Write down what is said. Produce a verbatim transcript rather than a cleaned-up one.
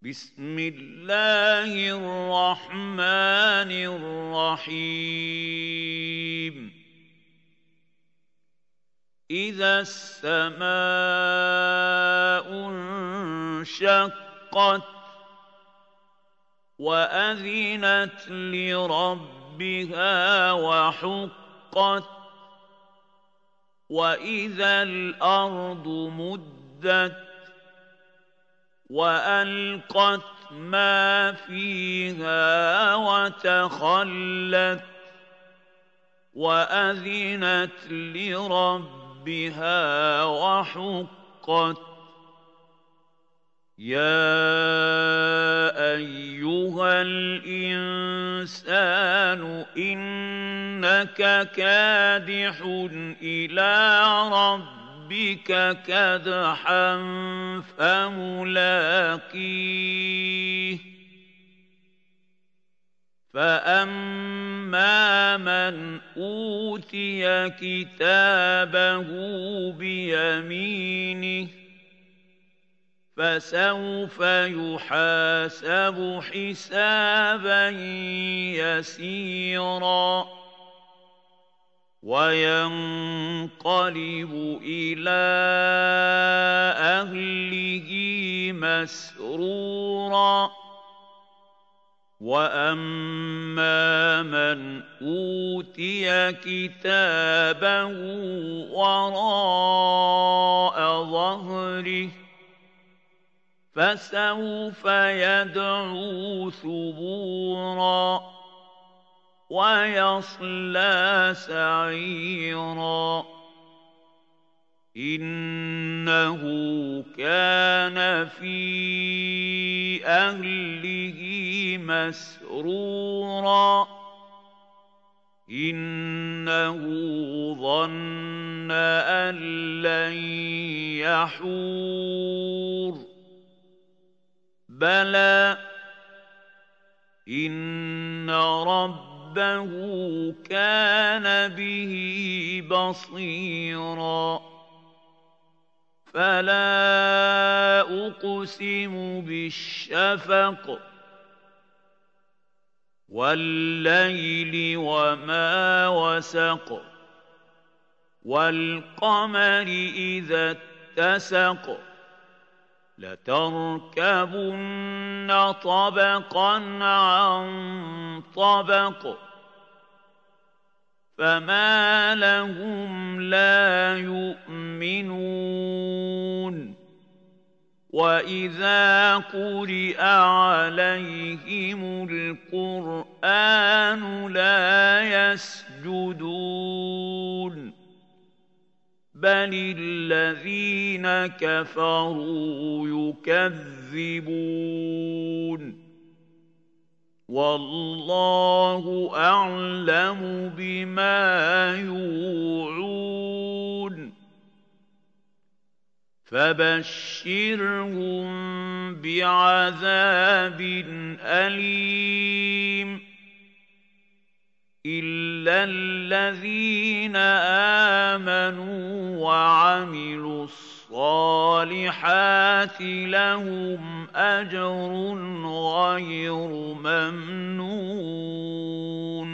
بسم الله الرحمن الرحيم إذا السماء انشقت وأذنت لربها وحقت وإذا الأرض مدت وألقت ما فيها وتخلت وأذنت لربها وحقت يا أيها الإنسان إنك كادح إلى ربك ربك كدحا فملاقيه فأما من أوتي كتابه بيمينه فسوف يحاسب حسابا يسيرا وينقلب إلى أهله مسرورا وأما من أوتي كتابه وراء ظهره فسوف يدعو ثبورا ويصلى سعيرا إنه كان في أهله مسرورا إنه ظن أن لن يحور بلى إن رب ربه كان به بصيرا فلا أقسم بالشفق والليل وما وسق والقمر إذا اتسق لتركبن طبقا عن طبق فما لهم لا يؤمنون وإذا قرئ عليهم القرآن لا يسجدون بل الذين كفروا يكذبون والله أعلم بما يوعون فبشرهم بعذاب أليم إلا الذين آمنوا وعملوا الصالحات لهم أجر غير ممنون